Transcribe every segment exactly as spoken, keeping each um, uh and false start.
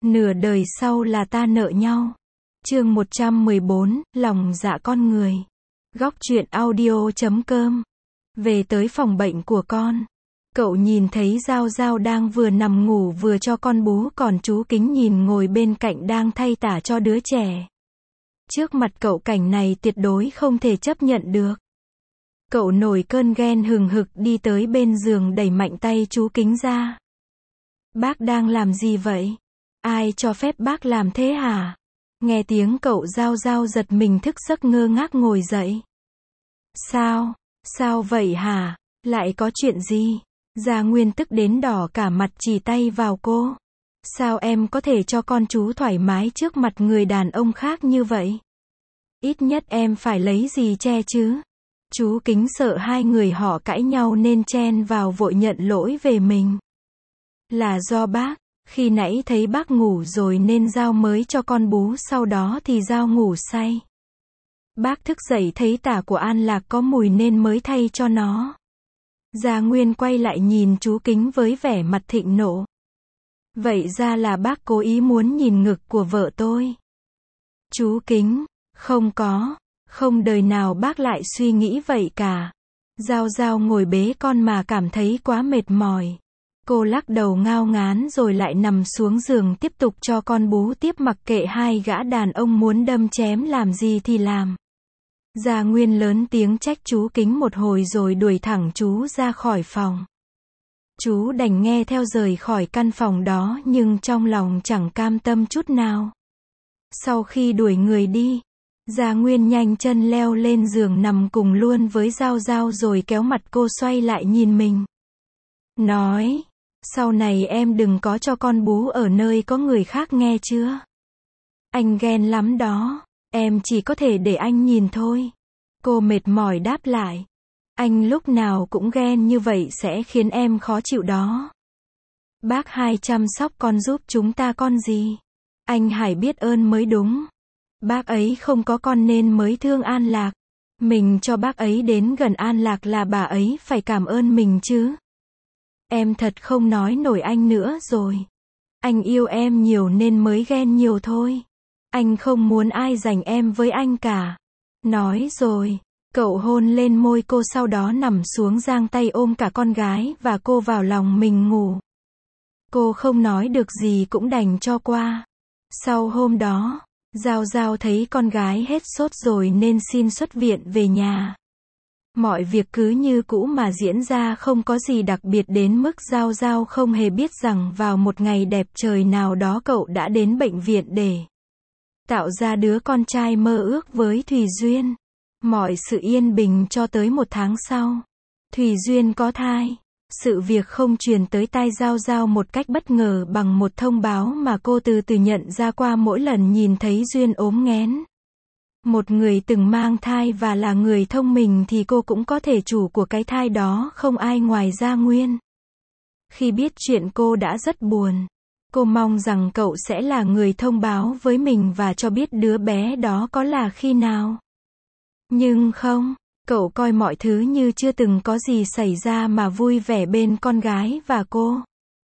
Nửa đời sau là ta nợ nhau. Chương một trăm mười bốn, lòng dạ con người. Góc truyện audio chấm com. Về tới phòng bệnh của con. Cậu nhìn thấy Giao Giao đang vừa nằm ngủ vừa cho con bú, còn chú Kính nhìn ngồi bên cạnh đang thay tả cho đứa trẻ. Trước mặt cậu cảnh này tuyệt đối không thể chấp nhận được. Cậu nổi cơn ghen hừng hực đi tới bên giường đẩy mạnh tay chú Kính ra. Bác đang làm gì vậy? Ai cho phép bác làm thế hả? Nghe tiếng cậu, Giao Giao giật mình thức giấc ngơ ngác ngồi dậy. Sao? Sao vậy hả? Lại có chuyện gì? Gia Nguyên tức đến đỏ cả mặt chỉ tay vào cô. Sao em có thể cho con chú thoải mái trước mặt người đàn ông khác như vậy? Ít nhất em phải lấy gì che chứ? Chú Kính sợ hai người họ cãi nhau nên chen vào vội nhận lỗi về mình. Là do bác, khi nãy thấy bác ngủ rồi nên Giao mới cho con bú, sau đó thì Giao ngủ say. Bác thức dậy thấy tả của An Lạc có mùi nên mới thay cho nó. Gia Nguyên quay lại nhìn chú Kính với vẻ mặt thịnh nộ. Vậy ra là bác cố ý muốn nhìn ngực của vợ tôi. Chú Kính, không có, không đời nào bác lại suy nghĩ vậy cả. Giao Giao ngồi bế con mà cảm thấy quá mệt mỏi. Cô lắc đầu ngao ngán rồi lại nằm xuống giường tiếp tục cho con bú tiếp, mặc kệ hai gã đàn ông muốn đâm chém làm gì thì làm. Gia Nguyên lớn tiếng trách chú Kính một hồi rồi đuổi thẳng chú ra khỏi phòng. Chú đành nghe theo rời khỏi căn phòng đó, nhưng trong lòng chẳng cam tâm chút nào. Sau khi đuổi người đi, Gia Nguyên nhanh chân leo lên giường nằm cùng luôn với Giao Giao rồi kéo mặt cô xoay lại nhìn mình. Nói, sau này em đừng có cho con bú ở nơi có người khác nghe chưa? Anh ghen lắm đó, em chỉ có thể để anh nhìn thôi. Cô mệt mỏi đáp lại. Anh lúc nào cũng ghen như vậy sẽ khiến em khó chịu đó. Bác hai chăm sóc con giúp chúng ta con gì? Anh hãy biết ơn mới đúng. Bác ấy không có con nên mới thương An Lạc. Mình cho bác ấy đến gần An Lạc là bà ấy phải cảm ơn mình chứ. Em thật không nói nổi anh nữa rồi. Anh yêu em nhiều nên mới ghen nhiều thôi. Anh không muốn ai giành em với anh cả. Nói rồi, cậu hôn lên môi cô, sau đó nằm xuống giang tay ôm cả con gái và cô vào lòng mình ngủ. Cô không nói được gì cũng đành cho qua. Sau hôm đó, Giao Giao thấy con gái hết sốt rồi nên xin xuất viện về nhà. Mọi việc cứ như cũ mà diễn ra, không có gì đặc biệt đến mức Giao Giao không hề biết rằng vào một ngày đẹp trời nào đó cậu đã đến bệnh viện để tạo ra đứa con trai mơ ước với Thùy Duyên. Mọi sự yên bình cho tới một tháng sau. Thùy Duyên có thai. Sự việc không truyền tới tai Giao Giao một cách bất ngờ bằng một thông báo mà cô từ từ nhận ra qua mỗi lần nhìn thấy Duyên ốm nghén. Một người từng mang thai và là người thông minh thì cô cũng có thể chủ của cái thai đó, không ai ngoài Gia Nguyên. Khi biết chuyện cô đã rất buồn. Cô mong rằng cậu sẽ là người thông báo với mình và cho biết đứa bé đó có là khi nào. Nhưng không, cậu coi mọi thứ như chưa từng có gì xảy ra mà vui vẻ bên con gái và cô.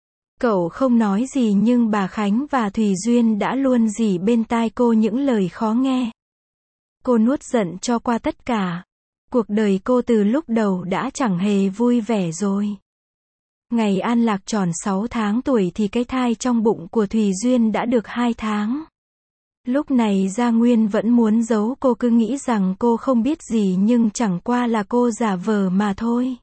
Cậu không nói gì nhưng bà Khánh và Thùy Duyên đã luôn rỉ bên tai cô những lời khó nghe. Cô nuốt giận cho qua tất cả. Cuộc đời cô từ lúc đầu đã chẳng hề vui vẻ rồi. Ngày An Lạc tròn sáu tháng tuổi thì cái thai trong bụng của Thùy Duyên đã được hai tháng. Lúc này Gia Nguyên vẫn muốn giấu cô, cứ nghĩ rằng cô không biết gì nhưng chẳng qua là cô giả vờ mà thôi.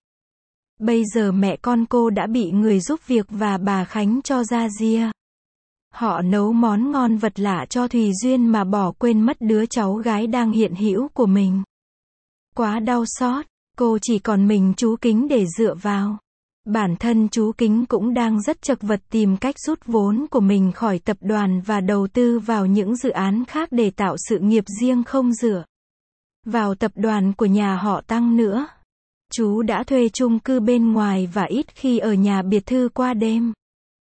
Bây giờ mẹ con cô đã bị người giúp việc và bà Khánh cho ra ria. Họ nấu món ngon vật lạ cho Thùy Duyên mà bỏ quên mất đứa cháu gái đang hiện hữu của mình. Quá đau xót, cô chỉ còn mình chú Kính để dựa vào. Bản thân chú Kính cũng đang rất chật vật tìm cách rút vốn của mình khỏi tập đoàn và đầu tư vào những dự án khác để tạo sự nghiệp riêng không dựa vào tập đoàn của nhà họ Tăng nữa. Chú đã thuê chung cư bên ngoài và ít khi ở nhà biệt thự qua đêm.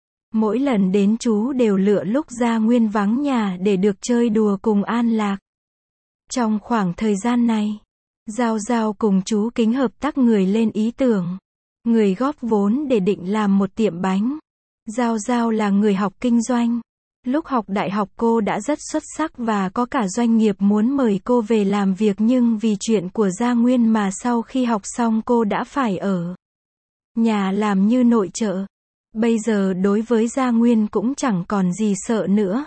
Mỗi lần đến chú đều lựa lúc Gia Nguyên vắng nhà để được chơi đùa cùng An Lạc. Trong khoảng thời gian này, Giao Giao cùng chú Kính hợp tác người lên ý tưởng. Người góp vốn để định làm một tiệm bánh. Giao Giao là người học kinh doanh. Lúc học đại học cô đã rất xuất sắc và có cả doanh nghiệp muốn mời cô về làm việc, nhưng vì chuyện của Gia Nguyên mà sau khi học xong cô đã phải ở nhà làm như nội trợ. Bây giờ đối với Gia Nguyên cũng chẳng còn gì sợ nữa.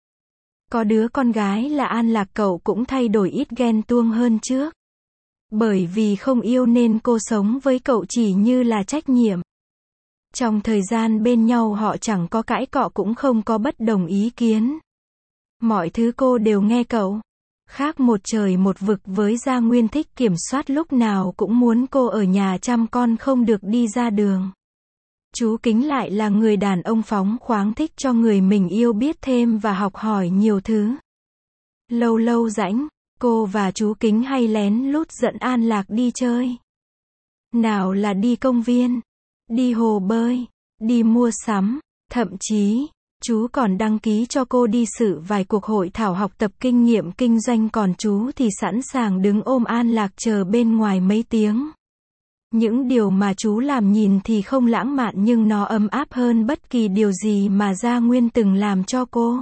Có đứa con gái là An Lạc, cậu cũng thay đổi ít ghen tuông hơn trước. Bởi vì không yêu nên cô sống với cậu chỉ như là trách nhiệm. Trong thời gian bên nhau họ chẳng có cãi cọ cũng không có bất đồng ý kiến. Mọi thứ cô đều nghe cậu. Khác một trời một vực với Gia Nguyên, thích kiểm soát, lúc nào cũng muốn cô ở nhà chăm con không được đi ra đường. Chú Kính lại là người đàn ông phóng khoáng, thích cho người mình yêu biết thêm và học hỏi nhiều thứ. Lâu lâu rảnh, cô và chú Kính hay lén lút dẫn An Lạc đi chơi. Nào là đi công viên, đi hồ bơi, đi mua sắm, thậm chí, chú còn đăng ký cho cô đi dự vài cuộc hội thảo học tập kinh nghiệm kinh doanh, còn chú thì sẵn sàng đứng ôm An Lạc chờ bên ngoài mấy tiếng. Những điều mà chú làm nhìn thì không lãng mạn nhưng nó ấm áp hơn bất kỳ điều gì mà Gia Nguyên từng làm cho cô.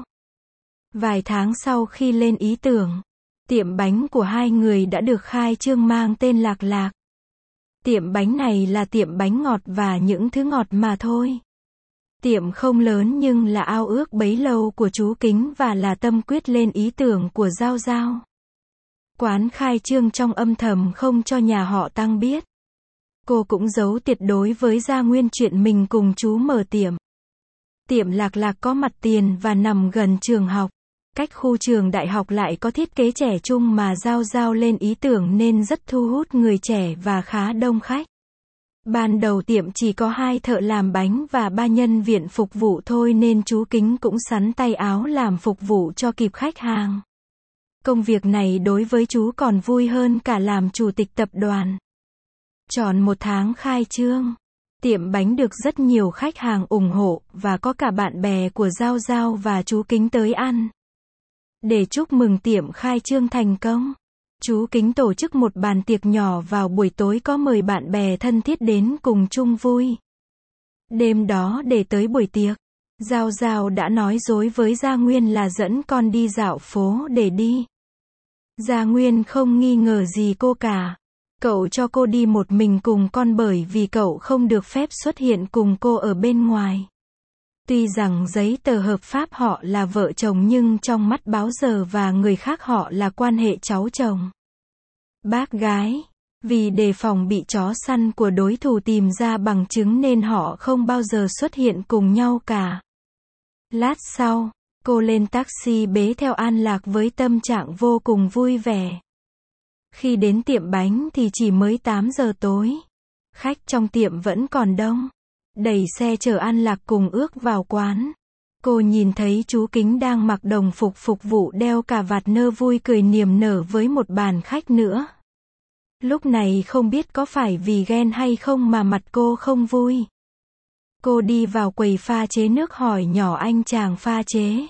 Vài tháng sau khi lên ý tưởng, tiệm bánh của hai người đã được khai trương mang tên Lạc Lạc. Tiệm bánh này là tiệm bánh ngọt và những thứ ngọt mà thôi. Tiệm không lớn nhưng là ao ước bấy lâu của chú Kính và là tâm quyết lên ý tưởng của Giao Giao. Quán khai trương trong âm thầm không cho nhà họ Tăng biết. Cô cũng giấu tuyệt đối với Gia Nguyên chuyện mình cùng chú mở tiệm. Tiệm Lạc Lạc có mặt tiền và nằm gần trường học. Cách khu trường đại học lại có thiết kế trẻ trung mà Giao Giao lên ý tưởng nên rất thu hút người trẻ và khá đông khách. Ban đầu tiệm chỉ có hai thợ làm bánh và ba nhân viên phục vụ thôi nên chú Kính cũng sắn tay áo làm phục vụ cho kịp khách hàng. Công việc này đối với chú còn vui hơn cả làm chủ tịch tập đoàn. Tròn một tháng khai trương, tiệm bánh được rất nhiều khách hàng ủng hộ và có cả bạn bè của Giao Giao và chú Kính tới ăn. Để chúc mừng tiệm khai trương thành công, chú Kính tổ chức một bàn tiệc nhỏ vào buổi tối, có mời bạn bè thân thiết đến cùng chung vui. Đêm đó để tới buổi tiệc, Giao Giao đã nói dối với Gia Nguyên là dẫn con đi dạo phố để đi. Gia Nguyên không nghi ngờ gì cô cả. Cậu cho cô đi một mình cùng con bởi vì cậu không được phép xuất hiện cùng cô ở bên ngoài. Tuy rằng giấy tờ hợp pháp họ là vợ chồng nhưng trong mắt báo giờ và người khác họ là quan hệ cháu chồng bác gái. Vì đề phòng bị chó săn của đối thủ tìm ra bằng chứng nên họ không bao giờ xuất hiện cùng nhau cả. Lát sau, cô lên taxi bế theo An Lạc với tâm trạng vô cùng vui vẻ. Khi đến tiệm bánh thì chỉ mới tám giờ tối. Khách trong tiệm vẫn còn đông. Đẩy xe chở An Lạc cùng ước vào quán. Cô nhìn thấy chú Kính đang mặc đồng phục phục vụ đeo cà vạt nơ vui cười niềm nở với một bàn khách nữa. Lúc này không biết có phải vì ghen hay không mà mặt cô không vui. Cô đi vào quầy pha chế nước hỏi nhỏ anh chàng pha chế.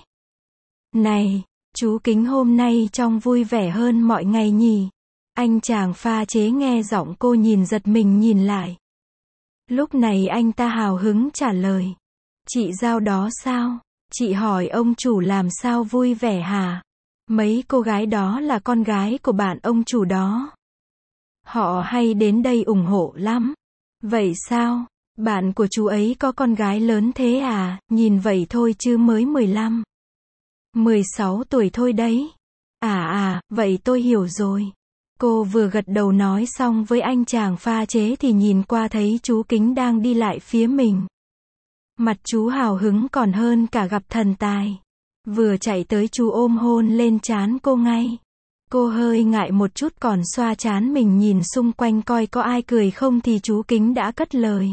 Này, chú Kính hôm nay trông vui vẻ hơn mọi ngày nhỉ? Anh chàng pha chế nghe giọng cô nhìn giật mình nhìn lại. Lúc này anh ta hào hứng trả lời. Chị Giao đó sao? Chị hỏi ông chủ làm sao vui vẻ hả? Mấy cô gái đó là con gái của bạn ông chủ đó. Họ hay đến đây ủng hộ lắm. Vậy sao? Bạn của chú ấy có con gái lớn thế à? Nhìn vậy thôi chứ mới mười lăm, mười sáu tuổi thôi đấy. À à, vậy tôi hiểu rồi. Cô vừa gật đầu nói xong với anh chàng pha chế thì nhìn qua thấy chú Kính đang đi lại phía mình. Mặt chú hào hứng còn hơn cả gặp thần tài. Vừa chạy tới chú ôm hôn lên trán cô ngay. Cô hơi ngại một chút còn xoa trán mình nhìn xung quanh coi có ai cười không thì chú Kính đã cất lời.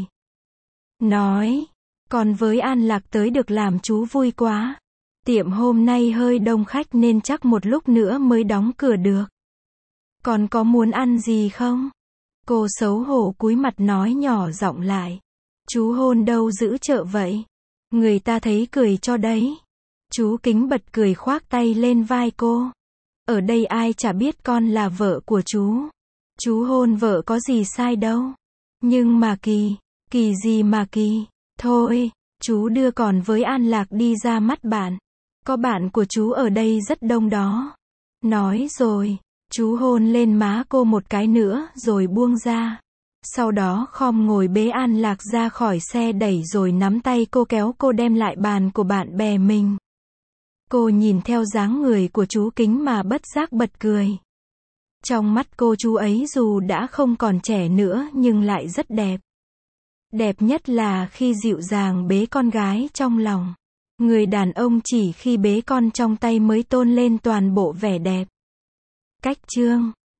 Nói, còn với An Lạc tới được làm chú vui quá. Tiệm hôm nay hơi đông khách nên chắc một lúc nữa mới đóng cửa được. Còn có muốn ăn gì không? Cô xấu hổ cúi mặt nói nhỏ giọng lại. Chú hôn đâu giữ chợ vậy? Người ta thấy cười cho đấy. Chú Kính bật cười khoác tay lên vai cô. Ở đây ai chả biết con là vợ của chú. Chú hôn vợ có gì sai đâu. Nhưng mà kỳ, kỳ gì mà kỳ. Thôi, chú đưa còn với An Lạc đi ra mắt bạn. Có bạn của chú ở đây rất đông đó. Nói rồi, chú hôn lên má cô một cái nữa rồi buông ra. Sau đó khom ngồi bế An Lạc ra khỏi xe đẩy rồi nắm tay cô kéo cô đem lại bàn của bạn bè mình. Cô nhìn theo dáng người của chú Kính mà bất giác bật cười. Trong mắt cô chú ấy dù đã không còn trẻ nữa nhưng lại rất đẹp. Đẹp nhất là khi dịu dàng bế con gái trong lòng. Người đàn ông chỉ khi bế con trong tay mới tôn lên toàn bộ vẻ đẹp. Cách chương